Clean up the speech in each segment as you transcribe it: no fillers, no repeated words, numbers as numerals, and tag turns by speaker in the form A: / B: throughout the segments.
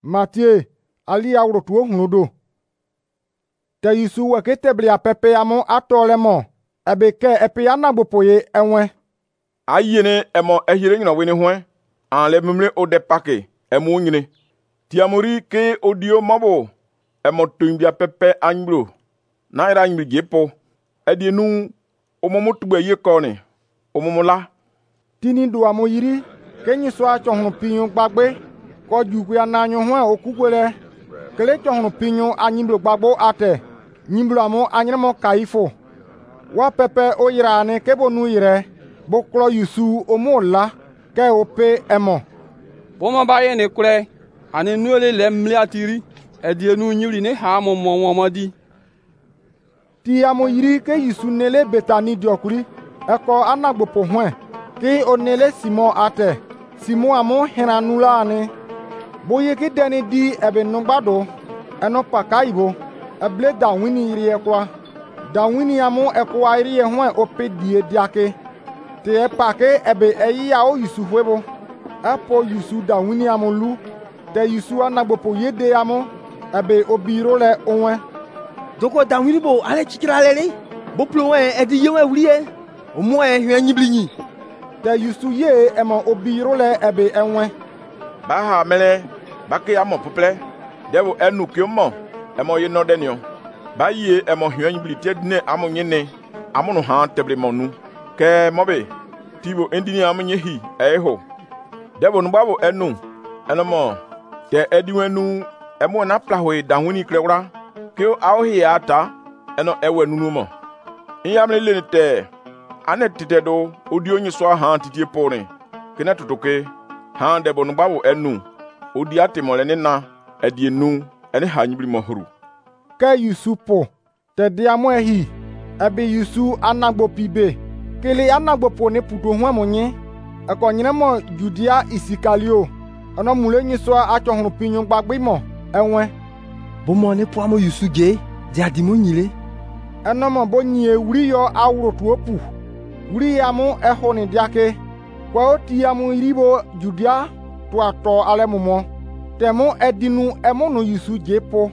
A: Mathieu ali awro tuo hunudo. Te Yusu weke teblia pepe amo atolemo. Ebe ke epe anagbopoye enwe.
B: Ayene emo ehire nyina weni hwe. An le mumle ode pake emo nyine. Tiamori ke odio mabo. Emo tuimbia pepe anybro. Na ira nyimi gepo. Edienu omomotugbe yekone. Omomola.
A: Tini do amo yiri. Kenyi so achohun pinyo gbagbe. Ko jugwe ananyo hwe okugwele. Kele chohun pinyo anyibro gbagbo ate. Nyimbro amo anyemo kaifo. Wa pepe oyirane kebo nu yire. Boklo Yusu omola. Ke ope emo.
C: Boma baye ne kure. Ane nuele le mli atiri. Edienu nyiri ne ha momomodi.
A: Ti amo yiri ke Yusu nele Betani diokuri. Eko anagbopo hwe. Ki onele Simon ate. Simon amo henanula ane. Boye ki deni di ebe nugbado. Eno pakaibo. Eble dawini iri ekwa. Dawini amo ekwa iri hwe ope die diake. Te epake ebe eyi ya o Yusu hwebo. Epo Yusu dawini amo lu. Te Yusu anagbopo yede amo. Ebe obiro le onwe.
D: Doko dawini bo ale chikira lele. Bo plowe edi yewe wliye. Omo hwe nyiblinyi.
A: Te Yusu ye emo obiro le ebe enwe.
B: Baha mele. Bake amo puple. Devo enu kyomo. Emo ye nodenyo. Ba ye emo hwe nyibli tedne amo nyene. Amo no han teble monu. Ke mobe. Tibo endini amo nyehi. Eho. Devo nubabo enu. Enomo. Te ediwenu. Emo na plahwe dawini klewra. Kyo auhi ata. Eno ewe nunumo. Inyamle lenete. Ane titedo. Odio nyiswa han titie pone. Kena tutoke. Han debo nubabo enu. Odi ate molene na. Edienu. Ene hanyibli mohuru.
A: Ke Yusu po. Te diamo ehi. Ebe Yusu anagbo pibe. Kele anagbo po ne puto hwe monye. Eko nyine mo Judea Isikalio. Ono mule nyiswa achohunu pinyo gbagbe mo. Enwe.
D: Bomo ne po amo Yusu ge. Di adimo nyile.
A: Eno mo bo nye wuri yo awro tuopu. Wuri amo eho ni diake. Kwa oti amo iribo Judea. To ato ale mumo. Temo edinu emo no Yusu jepo.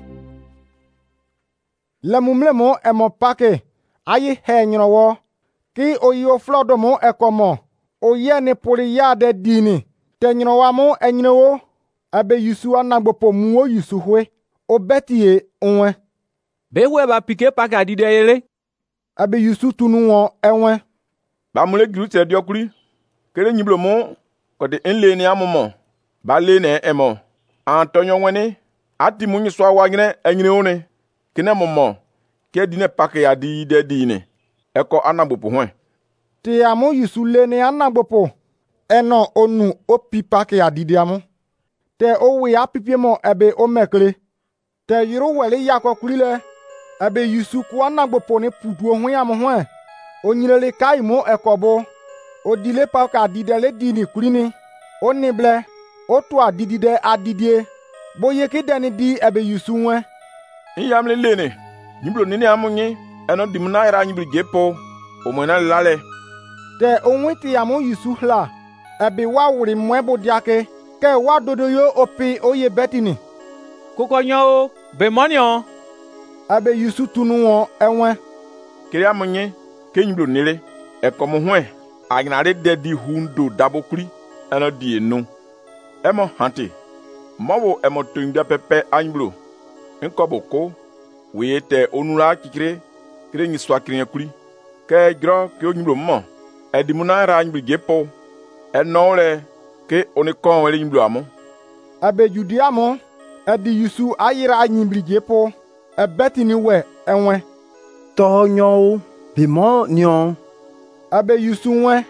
A: Lemumlemo emo pake. Ayi he nyinowo. Ki oyi oflodo mo ekomo. Oye ne poli ya de dini. Te nyinowa mo enyinowo. Ebe Yusu anagbopo muo Yusu hwe. Obetiye onwe.
C: Bewe ba pike pake adide yele.
A: Ebe Yusu tunu won enwe.
B: Ba mule grute diokuri. Kere nyiblo mo. Kode enle ni amomo. Ba le ne emo. Antonyo wene. Ati munyi swa wagine enyine one. Kine momo. Ke dine pake adi de dine. Eko anagbopo hwe.
A: Te amo Yusu le ne anagbopo. Eno onu opi pake adide amo. Te owe apipie mo ebe omekle. Te yiro wele yako kulile. Ebe Yusu ku anagbopo ne putu hwe amo hwe. Onyilele kai mo ekobo. Odile pake adide le dini kulini. Onible. Otu adidide adidie. Boye ki deni di ebe Yusu hwe.
B: Inyamle lene. Nyiblo nini amunyi. Eno dimna ira nyibli gepo. Omwena lale.
A: Te onwiti amo Yusu hla. Ebe wa wuri mwebo diake. Ke wa dodo yo opi oye betini.
C: Kokonyo o. Bemonyo.
A: Ebe Yusu tunu won enwe.
B: Kere amunyi. Ke nyiblo nile. Eko muhwe. Agnare dedi hundo dabokuri. Eno die nu. Emo hante. Mawo emo tuimbia pepe anyiblo. Nkobo ko. Weye te onura kikire. Kire nyiswa kire kuri. Ke gro ke onyiblo mo. Edimuna ra anyiblo gepo. Enole. Ke onikon wele nyiblo amo.
A: Ebe Judea mo. Edi Yusu ayira anyiblo gepo. Ebetini we enwe.
D: To nyo. Bemo nyo.
A: Ebe Yusu we.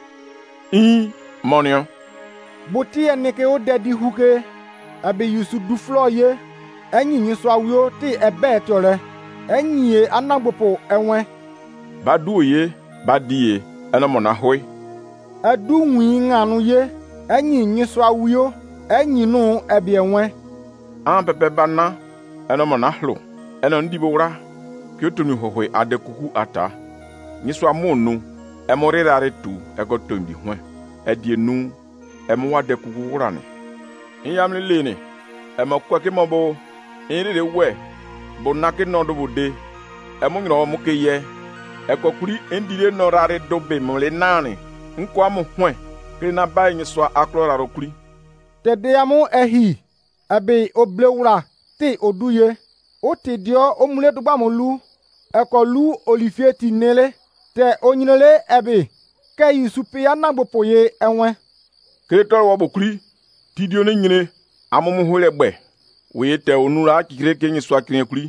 B: Monio.
A: Boti eneke o dedi huke. Ebe Yusu du flo ye. Enyi nyiswa wyo ti ebe etole. Enyi ye anagbopo enwe.
B: Badu ye. Badie. Eno mona hoi.
A: Edu nwi nganu ye. Enyi nyiswa wyo. Enyi nu ebi enwe.
B: An pepe bana. Eno mona hlo. Eno ndibo wra. Kyotunu hohoi adekuku ata. Nyiswa monu. Emorerare tu. Ego tombi hwe. Edienu. Emu adekuku wrane. Inyamle lene. emo kwa ke mo bo iri de we bo na ke no do bo de emo nyro mo ke ye ekokuri endire no rare do be mo le nani nkwa mo hwen ke na ba yin so aklora ro kuri
A: te de amu ehi abe oblewura te oduye o te dio o mule dugba mo lu ekolu olivier ti nele te onyinele ebe ke yusupe ya nagbo poye enwe
B: ke to wo bo kuri ti dio ne nyine amumu hole gbe we te onura kire ke yin so akire kuri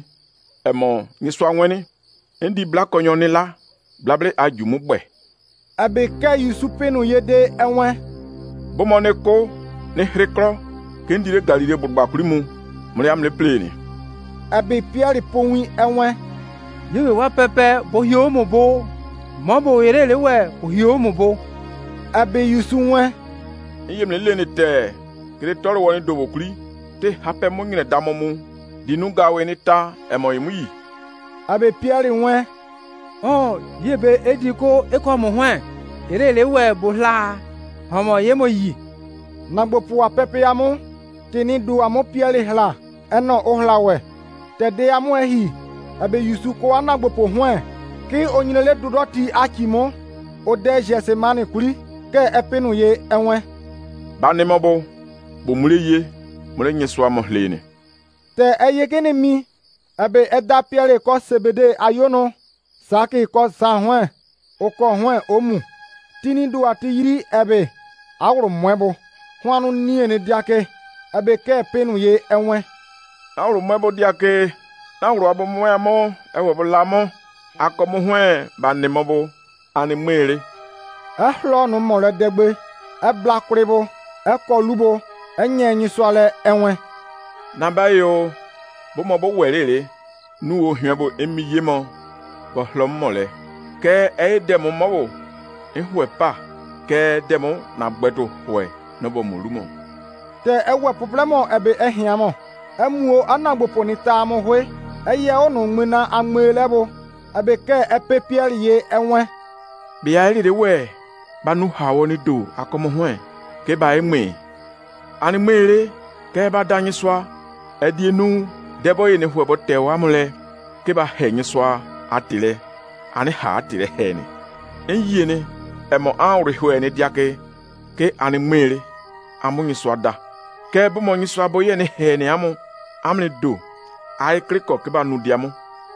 B: emo ni so anweni ndi black onyon ni la blabre ajumu gbe
A: abe ke yusupe no yede enwe
B: bo mo ne ko ne hrekro ke ndire galile burba kuri mu mriam le pleni
A: abe pierre ponwi enwe
E: yewe wa pepe bo hio mo bo mo bo ere le we bo hio mo bo
A: abe yusunwe
B: yem le ne te kire toro woni do bo kuri te hape mo ngine damomu dinu gawe ni ta emo yimu yi
A: abe pierre nwe
E: oh yebe ediko eko mo hwen ere le we bo la homo ye mo yi
A: nagbo puwa pepe yamu tini du amu pierre hla eno ohla we te de amu ehi abe yusu ko anagbo po hwen ki onyinele dudoti akimo o de jese mani kuri ke epinu ye enwe
B: bane mo bo mule ye mule nyeswa mo hlene
A: te eye kene mi abe eda pierre ko sebede ayono saki ko sa hwen o ko hwen omu tini du ati yiri ebe awro mwebo hwanu nie ne diake abe ke penu ye enwe
B: awro mwebo diake awro abo mwemo ewe bo lamo akomo hwen bane mo bo ani mwere
A: ehlo no mo le degbe ebla kuribo ekolubo enyenyi swale enwe
B: na bayo bo mo bo werere nu o hwen bo emiye mo bo hlo mo le ke e demo mo bo ehwe pa ke demo na gbedo hwe no bo mo lumo
A: te ewe problemo ebe ehiamo emuo anagbopo ni ta mo hwe eye onu ngmina amelebo ebe ke epepieri ye enwe
B: bia ri de we banu hawo ni do akomo hwen ke ba eme ani mere ke ba danyi swa edienu debo ye ne hwe bo tewa mole ke ba henyi swa atile ani ha atile heni enyi ne emo anri hwe ne diake ke ani mere amunyi swa da ke bo mo nyi swa bo ye ne heni amu amne do ai kriko ke ba nu diamu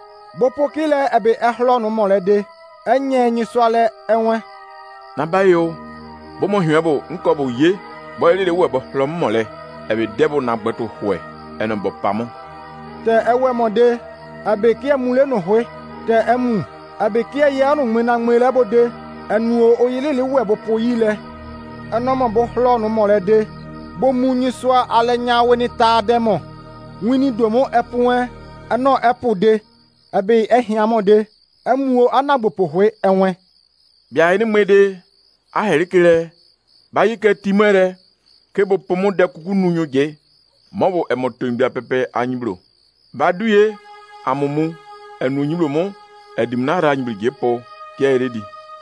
A: bopo kile ebe ehlo no molede enyenyi swale enwe
B: na bayo bo mo hwe bo nko bo ye bo ire we bo hlo mole ebe debo na gbeto hwe eno bo pamo
A: te ewe mode abe ki emule no hwe te emu abe ki ye anu ngmina ngmele bode enu oyilele we bo poyile eno mo bo hlo no molede bo munyi swa ale nyawe ni ta demo wini domo epuwe eno epude abe ehiamode emuo anagbopo hwe enwe
B: bia ni mwede aherikire bayi ke timere ke bo pomo de kuku nunyo je mobo emotombia pepe anyibro baduye amumu enu nyibro mo edimna ra anyibro je po ke eredi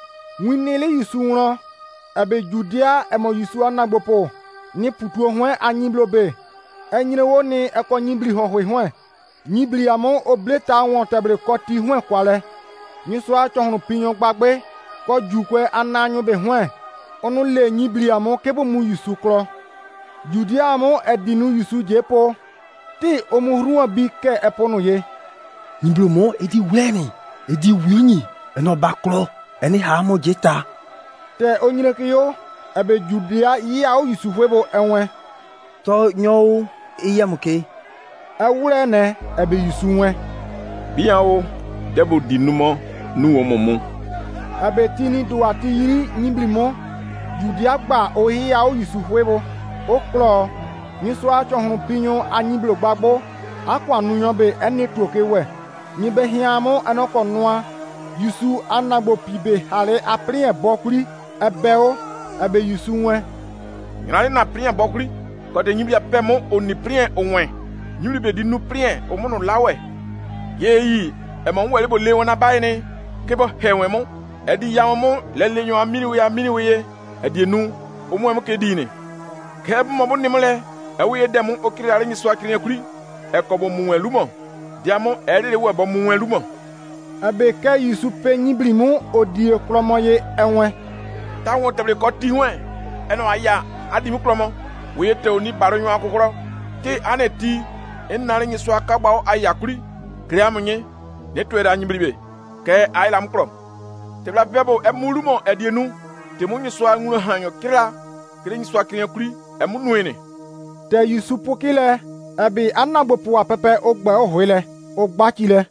A: winele yusunro abe judia emo yusu anagbopo ni putuo hwe anyibro be enyirewo ni ekonyibri hohwe hwe nyibri amo obleta won tebre koti hwe kwale nyiso achohun pinyo gbagbe ko jukwe ananyu be hwe onu le nyibri amo kebo mu yusu kro judia amo edinu yusu jepo ti omuhruwa bi ke eponu ye
D: Niblomo edi weni edi winyi eno baklo eni ha mo jeta
A: te onyireke yo ebe judia yi a yusu hwebo enwe
D: to nyo iyamuke
A: ewure ne ebe yusu nwe
B: biawo debo dinumo nu omomu
A: ebe tini duati yiri nyiblimo judia gba ohi a yusu hwebo oklo niso achohun pinyo anyiblo gbagbo akwa nuyan be eni toke we nibe hiamo anoko noa yusu anagbo pibe hale apri bokuri ebeo ebe yusu nwe
B: ngani na prien bokuri ko de nyibia pemo oni prien onwe nyibli be dinu prien omunu lawe yeyi e mo wele bo le wona bayini ke bo hewe mo edi ya mo lele nyo amini we ye edi enu omu em ke dini ke bo mo ni mole ewe demu okiri ale nyi so akiri kuri ekobo muwe lumo diamo ele we bo muwe lumo
A: abe ke Yusu pe nyiblimu odie klomoye enwe
B: ta won teble ko ti wen eno aya adi mu klomo we te oni baro nyu akokoro ti aneti enare nyi so akagba aya kuri kriamunye netwera nyiblibe ke ayla mkro tebla bebo emulumo edienu temunyi so anwuru hanyo kira nyi so akiri kuri emunuene
A: te Yusu pokile abi anagbopo apepe ogbe ohoile ogbachile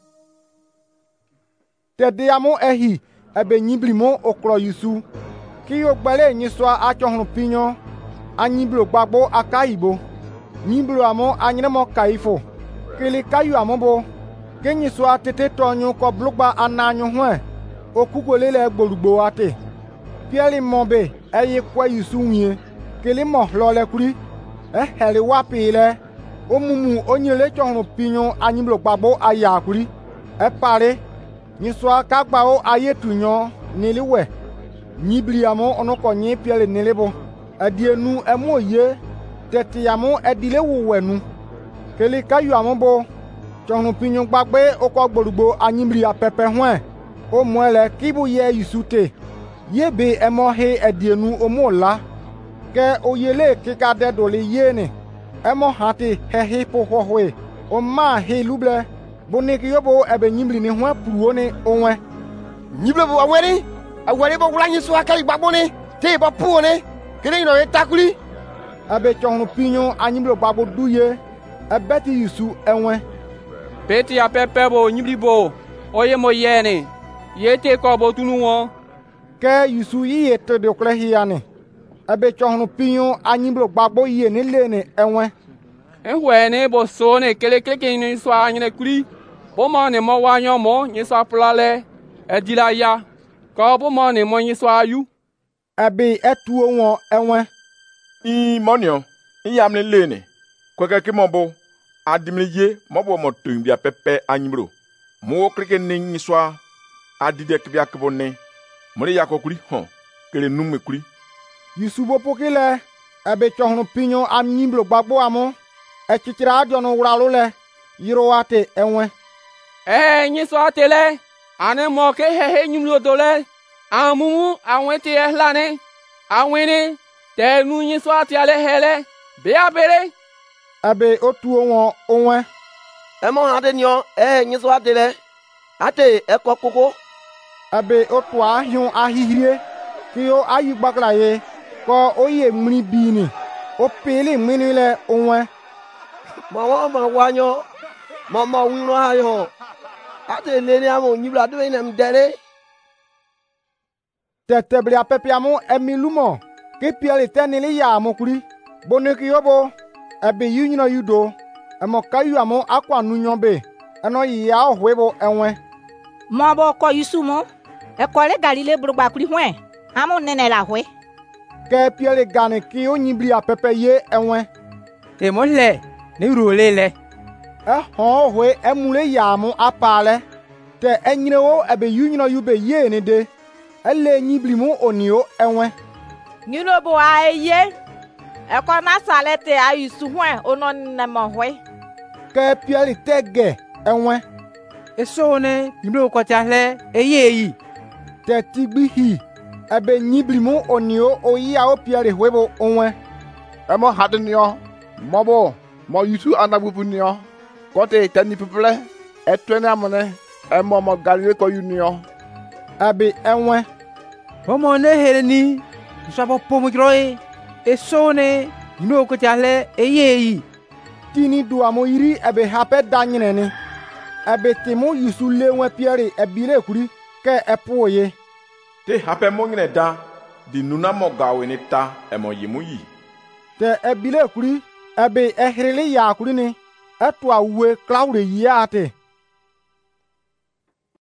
A: te diamu ehi ebe nyiblimo okro Yusu ki ogbele nyiso achohun pinyo anyiblo gbagbo akaibo nyiblo amo anyremo kaifo kili kayu amobo ke nyiso atete tonyu ko blugba ananyu hwe okugolele gborugbo ate pieli mobe eye kwa Yusu nwie kili mo lole kuri heli wapile omumu onyele chohun pinyo anyiblo gbagbo ayakuri pare nyiso akagbao ayetunyo niliwe nyibliamo onoko nyi piele nilibo adienu emoye tetiamo edile wuwenu kele kayu amobo chohun pinyo gbagbe oko gborugbo anyibli apepe hwe o moele kibu ye Yusute yebe emohe edienu omola ke oyele kika dedoli yene emo hati hehi pohohwe o ma he luble boniki yobo ebe nyibli ni hwe puruone onwe
D: nyible bo awere bo wula nyiso akai gbagbo ni te bo puone kele no etakuli
A: abe chohun pinyo anyiblo gbagbo duye ebeti Yusu enwe
C: Peti ya pepe bo nyibli bo oye mo yene yete ko bo tunu won
A: ke Yusu yiye te de kle hiane abe chohun pinyo anyiblo gbagbo yiye ni lene enwe
C: enwe ne bo so ne kele ni so anyne kuri bo mo ne mo wanyo mo nyi so plale edila ya ko bo mo ne mo nyi so ayu
A: abe etuo won enwe
B: monio iyamle lene kweke kimobo adimliye mobo mo tumbia pepe anyibro mo krike ni nyi so adide kbia kbonne muri yakokuri ho kele nume kuri
A: Yusu bo pokile abe chohun pinyo anyiblo gbagbo amo echichira adiono wuralo le yirowate enwe
C: nyi so atele ane mo ke hehe nyimlo dole amumu awete ehlane awene te nu nyi so atele hele be abere
A: abe otuo won onwe
D: emo hade nyo nyi so atele ate ekokoko
A: abe otu ahun ahihirie ki o ayi gbagla ye ko oye mri bini o pele mini le onwe
D: ma wanyo ma wino hayo ate nene amo nyibla do inem dere
A: tetebli apepiamo emilumo ke piele tenili ya amokuri boneki yobo ebe yunyino yudo emo kayu amo akwa nunyombe eno ya ohwebo enwe
F: mo bo ko Yusu mo e ko le Galile brugba kuri hwe amo nene la hwe
A: ke piele gane ki onyibli apepe ye enwe
E: e mo le ni rulele
A: hon hwe emule ya mo apale te enyirewo ebe yunyino yube ye ne de ele nyiblimu onio enwe
F: nyilo bo aye e ko na salete a Yusu hwe ono ne mo hwe
A: ke piele tege enwe
E: eso ne nyiblo ko chahle eyeyi
A: te tigbihi ebe nyiblimu onio oya o piele hwebo onwe
G: emo hadnio mobo mo Yusu anagbupunio kote tani people etwene amone emo mo Galile ko unio
A: ebe enwe
E: Omo ne heleni sabo pomo groe eso ne nyiblo ko chahle eyeyi
A: tini du amo iri ebe hape danyine ni ebe timu Yusu lewe piere ebile kuri ke epoye
B: te hape mo ngine da di nuna mo gawe ni ta emo yimu yi
A: te ebile kuri ebe ehirili ya kuri ni etu awe klaude yi ate